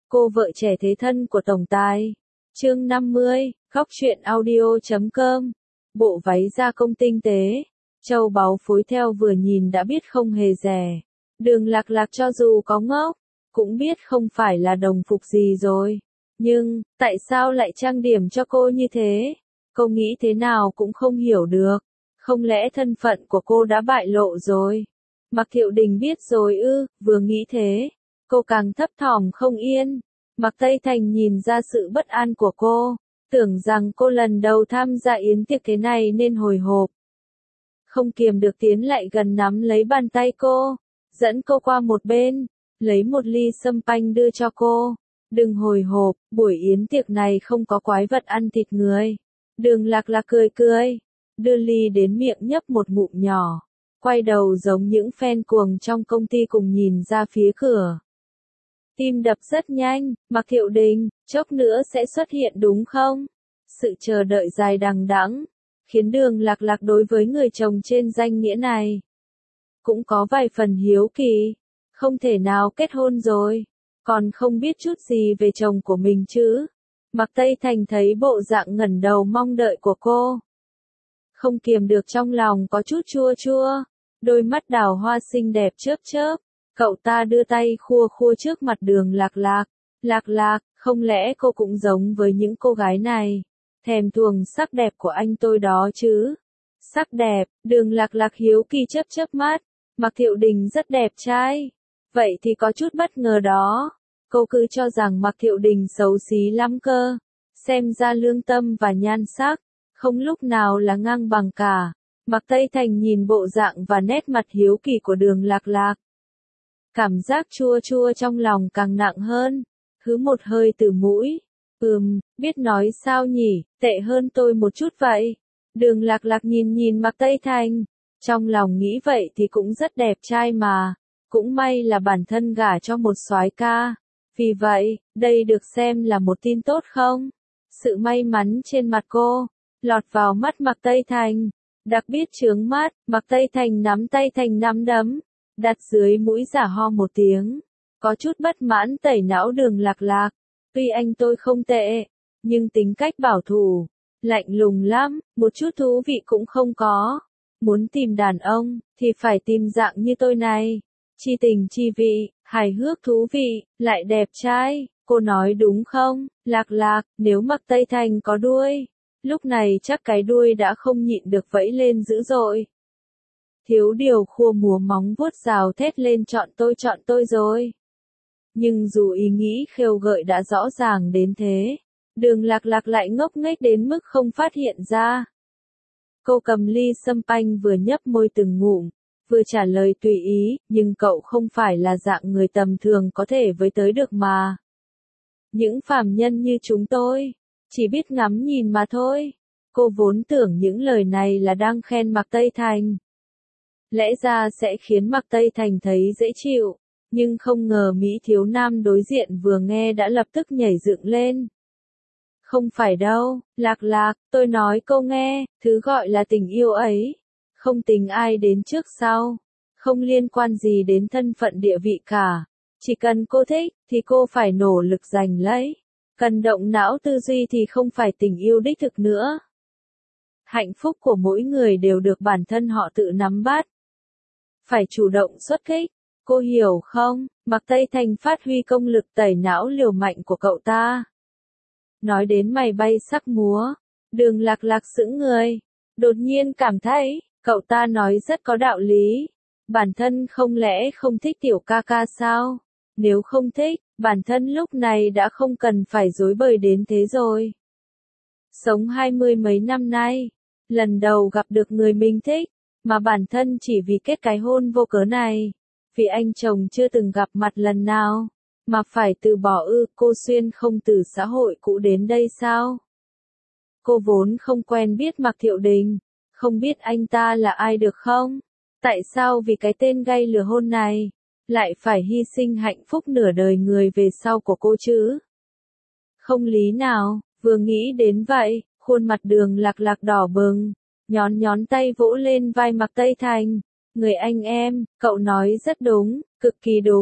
Cô vợ trẻ thế thân của tổng tài. Chương 50, Góc truyện audio.com. Bộ váy gia công tinh tế, châu báu phối theo vừa nhìn đã biết không hề rẻ. Đường Lạc Lạc cho dù có ngốc, cũng biết không phải là đồng phục gì rồi. Nhưng, tại sao lại trang điểm cho cô như thế? Cô nghĩ thế nào cũng không hiểu được. Không lẽ thân phận của cô đã bại lộ rồi? Mạc Thiệu Đình biết rồi ư? Vừa nghĩ thế, cô càng thấp thỏm không yên. Mạc Tây Thành nhìn ra sự bất an của cô, tưởng rằng cô lần đầu tham gia yến tiệc thế này nên hồi hộp. Không kiềm được tiến lại gần nắm lấy bàn tay cô, dẫn cô qua một bên, lấy một ly sâm panh đưa cho cô. Đừng hồi hộp, buổi yến tiệc này không có quái vật ăn thịt người. Đường Lạc Lạc cười cười, đưa ly đến miệng nhấp một ngụm nhỏ, quay đầu giống những fan cuồng trong công ty cùng nhìn ra phía cửa. Tim đập rất nhanh, Mạc Thiệu Đình, chốc nữa sẽ xuất hiện đúng không? Sự chờ đợi dài đằng đẵng, khiến Đường Lạc Lạc đối với người chồng trên danh nghĩa này cũng có vài phần hiếu kỳ. Không thể nào kết hôn rồi, còn không biết chút gì về chồng của mình chứ? Mạc Tây Thành thấy bộ dạng ngẩng đầu mong đợi của cô, không kiềm được trong lòng có chút chua chua, đôi mắt đào hoa xinh đẹp chớp chớp. Cậu ta đưa tay khua khua trước mặt Đường Lạc Lạc. Lạc Lạc, không lẽ cô cũng giống với những cô gái này, thèm thuồng sắc đẹp của anh tôi đó chứ? Sắc đẹp, Đường Lạc Lạc hiếu kỳ chớp chớp mắt. Mạc Thiệu Đình rất đẹp trai. Vậy thì có chút bất ngờ đó. Cô cứ cho rằng Mạc Thiệu Đình xấu xí lắm cơ. Xem ra lương tâm và nhan sắc, không lúc nào là ngang bằng cả. Mạc Tây Thành nhìn bộ dạng và nét mặt hiếu kỳ của Đường Lạc Lạc. Cảm giác chua chua trong lòng càng nặng hơn, hứ một hơi từ mũi. Biết nói sao nhỉ, tệ hơn tôi một chút vậy. Đường Lạc Lạc nhìn Mạc Tây Thành, trong lòng nghĩ vậy thì cũng rất đẹp trai mà, cũng may là bản thân gả cho một soái ca. Vì vậy, đây được xem là một tin tốt không? Sự may mắn trên mặt cô, lọt vào mắt Mạc Tây Thành, đặc biệt chướng mắt. Mạc Tây Thành nắm tay thành nắm đấm, đặt dưới mũi giả ho một tiếng, có chút bất mãn tẩy não Đường Lạc Lạc. Tuy anh tôi không tệ, nhưng tính cách bảo thủ, lạnh lùng lắm, một chút thú vị cũng không có. Muốn tìm đàn ông, thì phải tìm dạng như tôi này. Chi tình chi vị, hài hước thú vị, lại đẹp trai. Cô nói đúng không, Lạc Lạc? Nếu Mạc Tây Thành có đuôi, lúc này chắc cái đuôi đã không nhịn được vẫy lên dữ dội. Thiếu điều khua múa móng vuốt rào thét lên chọn tôi rồi. Nhưng dù ý nghĩ khêu gợi đã rõ ràng đến thế, Đường Lạc Lạc lại ngốc nghếch đến mức không phát hiện ra. Cô cầm ly sâm panh vừa nhấp môi từng ngụm, vừa trả lời tùy ý, nhưng cậu không phải là dạng người tầm thường có thể với tới được mà. Những phàm nhân như chúng tôi, chỉ biết ngắm nhìn mà thôi. Cô vốn tưởng những lời này là đang khen Mạc Tây Thành, lẽ ra sẽ khiến Mạc Tây Thành thấy dễ chịu, nhưng không ngờ Mỹ thiếu nam đối diện vừa nghe đã lập tức nhảy dựng lên. Không phải đâu, Lạc Lạc, tôi nói cô nghe, thứ gọi là tình yêu ấy, không tính ai đến trước sau, không liên quan gì đến thân phận địa vị cả. Chỉ cần cô thích, thì cô phải nỗ lực giành lấy. Cần động não tư duy thì không phải tình yêu đích thực nữa. Hạnh phúc của mỗi người đều được bản thân họ tự nắm bắt. Phải chủ động xuất kích, cô hiểu không? Mạc Tây Thành phát huy công lực tẩy não liều mạnh của cậu ta. Nói đến mày bay sắc múa, Đường Lạc Lạc sững người, đột nhiên cảm thấy, cậu ta nói rất có đạo lý. Bản thân không lẽ không thích tiểu ca ca sao? Nếu không thích, bản thân lúc này đã không cần phải rối bời đến thế rồi. Sống 20 mấy năm nay, lần đầu gặp được người mình thích, mà bản thân chỉ vì kết cái hôn vô cớ này, vì anh chồng chưa từng gặp mặt lần nào, mà phải từ bỏ ư? Cô xuyên không từ xã hội cũ đến đây sao? Cô vốn không quen biết Mạc Thiệu Đình, không biết anh ta là ai được không? Tại sao vì cái tên gây lừa hôn này, lại phải hy sinh hạnh phúc nửa đời người về sau của cô chứ? Không lý nào. Vừa nghĩ đến vậy, khuôn mặt Đường Lạc Lạc đỏ bừng, nhón tay vỗ lên vai Mạc Tây Thành. Người anh em, cậu nói rất đúng, cực kỳ đúng,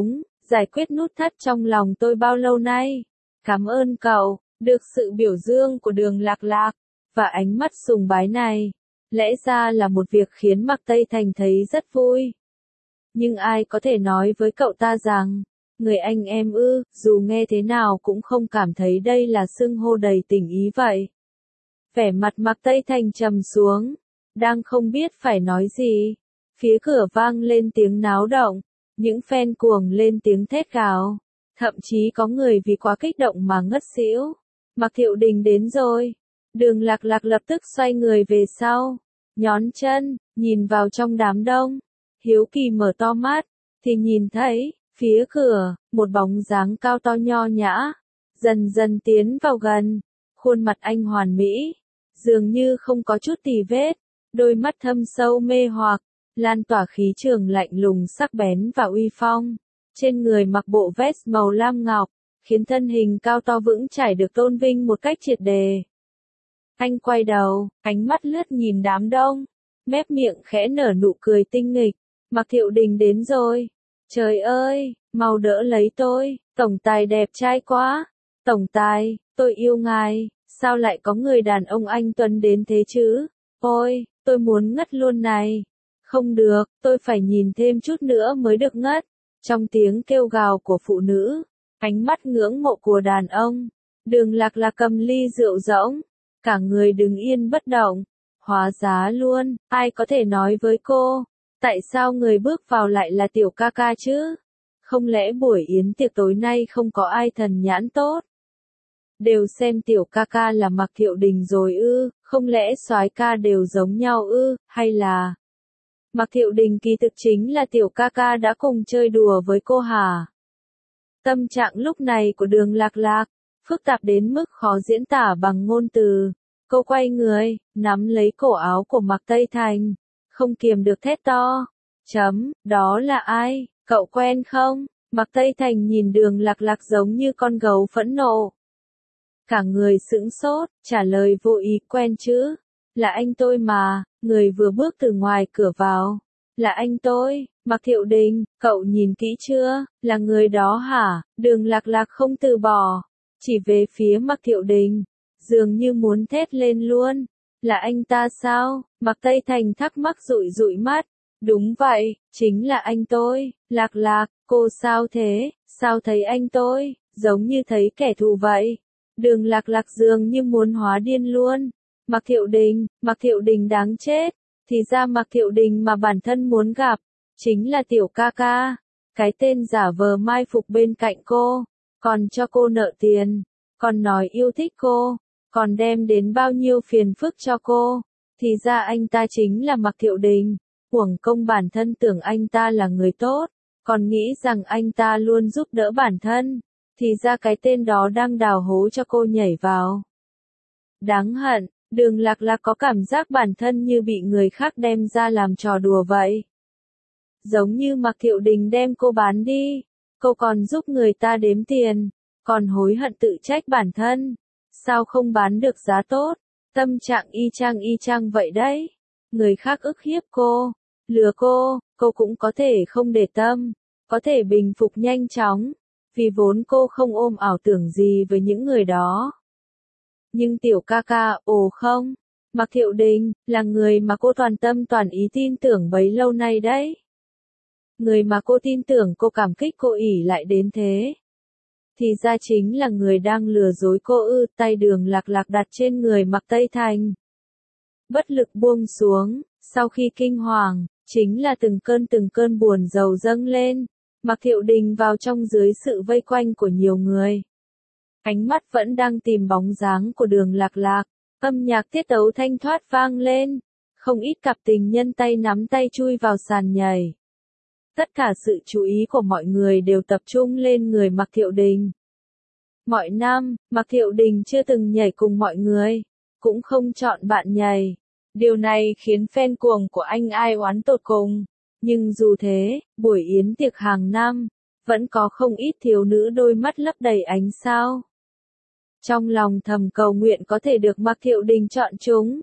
giải quyết nút thắt trong lòng tôi bao lâu nay. Cảm ơn cậu, được sự biểu dương của Đường Lạc Lạc, và ánh mắt sùng bái này. Lẽ ra là một việc khiến Mạc Tây Thành thấy rất vui. Nhưng ai có thể nói với cậu ta rằng, người anh em ư, dù nghe thế nào cũng không cảm thấy đây là xưng hô đầy tình ý vậy. Vẻ mặt Mạc Tây Thành trầm xuống, đang không biết phải nói gì. Phía cửa vang lên tiếng náo động, những fan cuồng lên tiếng thét gào. Thậm chí có người vì quá kích động mà ngất xỉu. Mạc Thiệu Đình đến rồi. Đường Lạc Lạc lập tức xoay người về sau, nhón chân, nhìn vào trong đám đông. Hiếu kỳ mở to mắt, thì nhìn thấy, phía cửa, một bóng dáng cao to nho nhã, dần dần tiến vào gần. Khuôn mặt anh hoàn mỹ, dường như không có chút tì vết, đôi mắt thâm sâu mê hoặc, lan tỏa khí trường lạnh lùng sắc bén và uy phong. Trên người mặc bộ vest màu lam ngọc, khiến thân hình cao to vững chãi được tôn vinh một cách triệt đề. Anh quay đầu, ánh mắt lướt nhìn đám đông, mép miệng khẽ nở nụ cười tinh nghịch. Mạc Thiệu Đình đến rồi. Trời ơi, mau đỡ lấy tôi, tổng tài đẹp trai quá. Tổng tài, tôi yêu ngài, sao lại có người đàn ông anh tuấn đến thế chứ? Ôi, tôi muốn ngất luôn này. Không được, tôi phải nhìn thêm chút nữa mới được ngất. Trong tiếng kêu gào của phụ nữ, ánh mắt ngưỡng mộ của đàn ông, Đường Lạc Lạc cầm ly rượu rỗng, cả người đứng yên bất động. Hóa giá luôn, ai có thể nói với cô, tại sao người bước vào lại là tiểu ca ca chứ? Không lẽ buổi yến tiệc tối nay không có ai thần nhãn tốt? Đều xem tiểu ca ca là Mạc Thiệu Đình rồi ư, không lẽ soái ca đều giống nhau ư, hay là... Mạc Thiệu Đình kỳ thực chính là tiểu ca ca đã cùng chơi đùa với cô hả? Tâm trạng lúc này của Đường Lạc Lạc, phức tạp đến mức khó diễn tả bằng ngôn từ. Cô quay người, nắm lấy cổ áo của Mạc Tây Thành, không kiềm được thét to. Đó là ai, cậu quen không? Mạc Tây Thành nhìn Đường Lạc Lạc giống như con gấu phẫn nộ. Cả người sững sốt, trả lời vô ý, quen chứ? Là anh tôi mà, người vừa bước từ ngoài cửa vào. Là anh tôi, Mạc Thiệu Đình, cậu nhìn kỹ chưa, là người đó hả? Đường Lạc Lạc không từ bỏ, chỉ về phía Mạc Thiệu Đình, dường như muốn thét lên luôn. Là anh ta sao? Mạc Tây Thành thắc mắc dụi dụi mắt. Đúng vậy, chính là anh tôi. Lạc Lạc, cô sao thế? Sao thấy anh tôi, giống như thấy kẻ thù vậy? Đường Lạc Lạc dường như muốn hóa điên luôn. Mạc Thiệu Đình đáng chết. Thì ra Mạc Thiệu Đình mà bản thân muốn gặp, chính là tiểu ca ca. Cái tên giả vờ mai phục bên cạnh cô, còn cho cô nợ tiền, còn nói yêu thích cô, còn đem đến bao nhiêu phiền phức cho cô. Thì ra anh ta chính là Mạc Thiệu Đình. Uổng công bản thân tưởng anh ta là người tốt, còn nghĩ rằng anh ta luôn giúp đỡ bản thân. Thì ra cái tên đó đang đào hố cho cô nhảy vào. Đáng hận, Đường Lạc Lạc có cảm giác bản thân như bị người khác đem ra làm trò đùa vậy. Giống như Mạc Thiệu Đình đem cô bán đi, cô còn giúp người ta đếm tiền, còn hối hận tự trách bản thân. Sao không bán được giá tốt? Tâm trạng y chang vậy đấy. Người khác ức hiếp cô, lừa cô cũng có thể không để tâm, có thể bình phục nhanh chóng, vì vốn cô không ôm ảo tưởng gì với những người đó. Nhưng tiểu ca ca, ồ không, Mạc Thiệu Đình, là người mà cô toàn tâm toàn ý tin tưởng bấy lâu nay đấy. Người mà cô tin tưởng, cô cảm kích, cô ỷ lại đến thế. Thì ra chính là người đang lừa dối cô ư. Tay Đường Lạc Lạc đặt trên người Mạc Tây Thành, bất lực buông xuống, sau khi kinh hoàng, chính là từng cơn buồn rầu dâng lên. Mạc Thiệu Đình vào trong dưới sự vây quanh của nhiều người. Ánh mắt vẫn đang tìm bóng dáng của Đường Lạc Lạc, âm nhạc tiết tấu thanh thoát vang lên, không ít cặp tình nhân tay nắm tay chui vào sàn nhảy. Tất cả sự chú ý của mọi người đều tập trung lên người Mạc Thiệu Đình. Mọi năm, Mạc Thiệu Đình chưa từng nhảy cùng mọi người, cũng không chọn bạn nhảy. Điều này khiến fan cuồng của anh ai oán tột cùng. Nhưng dù thế, buổi yến tiệc hàng năm, vẫn có không ít thiếu nữ đôi mắt lấp đầy ánh sao. Trong lòng thầm cầu nguyện có thể được Mạc Thiệu Đình chọn chúng.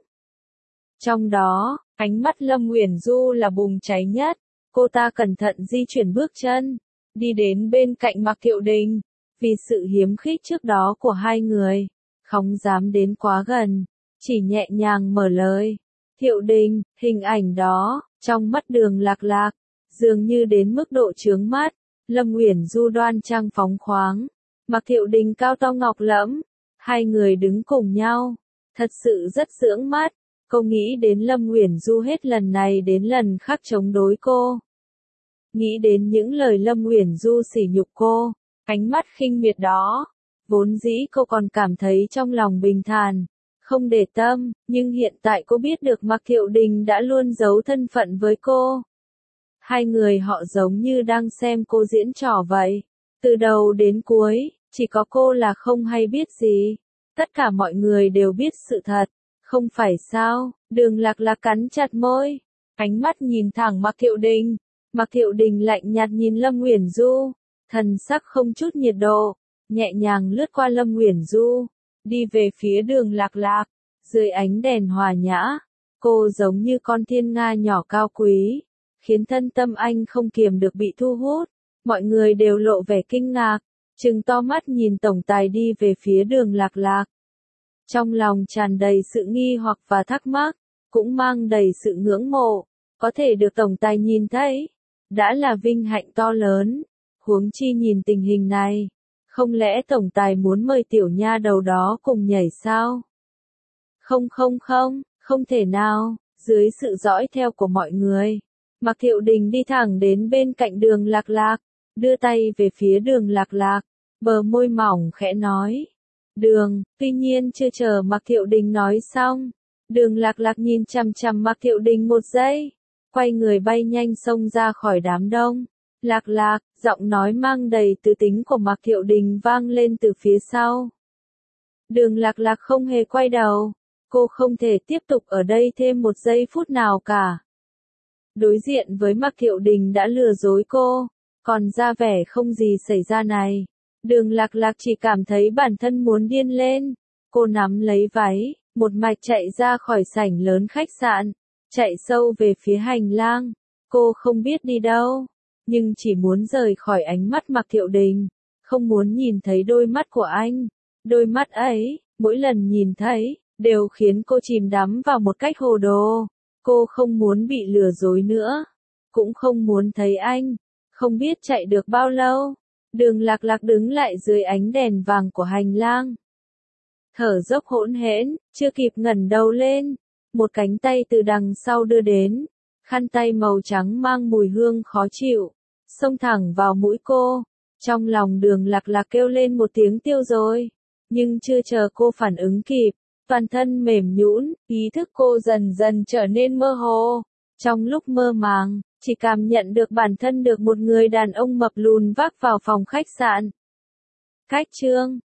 Trong đó, ánh mắt Lâm Uyển Du là bùng cháy nhất. Cô ta cẩn thận di chuyển bước chân, đi đến bên cạnh Mạc Thiệu Đình. Vì sự hiếm khích trước đó của hai người, không dám đến quá gần, chỉ nhẹ nhàng mở lời. Thiệu Đình, hình ảnh đó, trong mắt Đường Lạc Lạc, dường như đến mức độ chướng mắt. Lâm Uyển Du đoan trang phóng khoáng, Mạc Thiệu Đình cao to ngọc lẫm, hai người đứng cùng nhau, thật sự rất dưỡng mắt. Cô nghĩ đến Lâm Uyển Du hết lần này đến lần khác chống đối cô. Nghĩ đến những lời Lâm Uyển Du sỉ nhục cô, ánh mắt khinh miệt đó, vốn dĩ cô còn cảm thấy trong lòng bình thản, không để tâm, nhưng hiện tại cô biết được Mạc Thiệu Đình đã luôn giấu thân phận với cô. Hai người họ giống như đang xem cô diễn trò vậy. Từ đầu đến cuối, chỉ có cô là không hay biết gì. Tất cả mọi người đều biết sự thật, không phải sao? Đường Lạc Lạc cắn chặt môi, ánh mắt nhìn thẳng Mạc Thiệu Đình. Mạc Thiệu Đình lạnh nhạt nhìn Lâm Uyển Du, thần sắc không chút nhiệt độ, nhẹ nhàng lướt qua Lâm Uyển Du, đi về phía Đường Lạc Lạc. Dưới ánh đèn hòa nhã, cô giống như con thiên nga nhỏ cao quý, khiến thân tâm anh không kiềm được bị thu hút. Mọi người đều lộ vẻ kinh ngạc, trừng to mắt nhìn tổng tài đi về phía Đường Lạc Lạc. Trong lòng tràn đầy sự nghi hoặc và thắc mắc, cũng mang đầy sự ngưỡng mộ. Có thể được tổng tài nhìn thấy, đã là vinh hạnh to lớn. Huống chi nhìn tình hình này, không lẽ tổng tài muốn mời tiểu nha đầu đó cùng nhảy sao? Không, không thể nào. Dưới sự dõi theo của mọi người, Mạc Thiệu Đình đi thẳng đến bên cạnh Đường Lạc Lạc, đưa tay về phía Đường Lạc Lạc, bờ môi mỏng khẽ nói. Tuy nhiên chưa chờ Mạc Thiệu Đình nói xong, Đường Lạc Lạc nhìn chằm chằm Mạc Thiệu Đình một giây, quay người bay nhanh xông ra khỏi đám đông. Lạc Lạc, giọng nói mang đầy tư tính của Mạc Thiệu Đình vang lên từ phía sau. Đường Lạc Lạc không hề quay đầu, cô không thể tiếp tục ở đây thêm một giây phút nào cả. Đối diện với Mạc Thiệu Đình đã lừa dối cô, còn ra vẻ không gì xảy ra này. Đường Lạc Lạc chỉ cảm thấy bản thân muốn điên lên. Cô nắm lấy váy, một mạch chạy ra khỏi sảnh lớn khách sạn, chạy sâu về phía hành lang. Cô không biết đi đâu, nhưng chỉ muốn rời khỏi ánh mắt Mạc Thiệu Đình, không muốn nhìn thấy đôi mắt của anh. Đôi mắt ấy, mỗi lần nhìn thấy, đều khiến cô chìm đắm vào một cách hồ đồ. Cô không muốn bị lừa dối nữa, cũng không muốn thấy anh. Không biết chạy được bao lâu, Đường Lạc Lạc đứng lại dưới ánh đèn vàng của hành lang. Thở dốc hỗn hển, chưa kịp ngẩng đầu lên, một cánh tay từ đằng sau đưa đến, khăn tay màu trắng mang mùi hương khó chịu, xông thẳng vào mũi cô. Trong lòng Đường Lạc Lạc kêu lên một tiếng tiêu rồi, nhưng chưa chờ cô phản ứng kịp, toàn thân mềm nhũn, ý thức cô dần dần trở nên mơ hồ. Trong lúc mơ màng, chỉ cảm nhận được bản thân được một người đàn ông mập lùn vác vào phòng khách sạn. Cách chương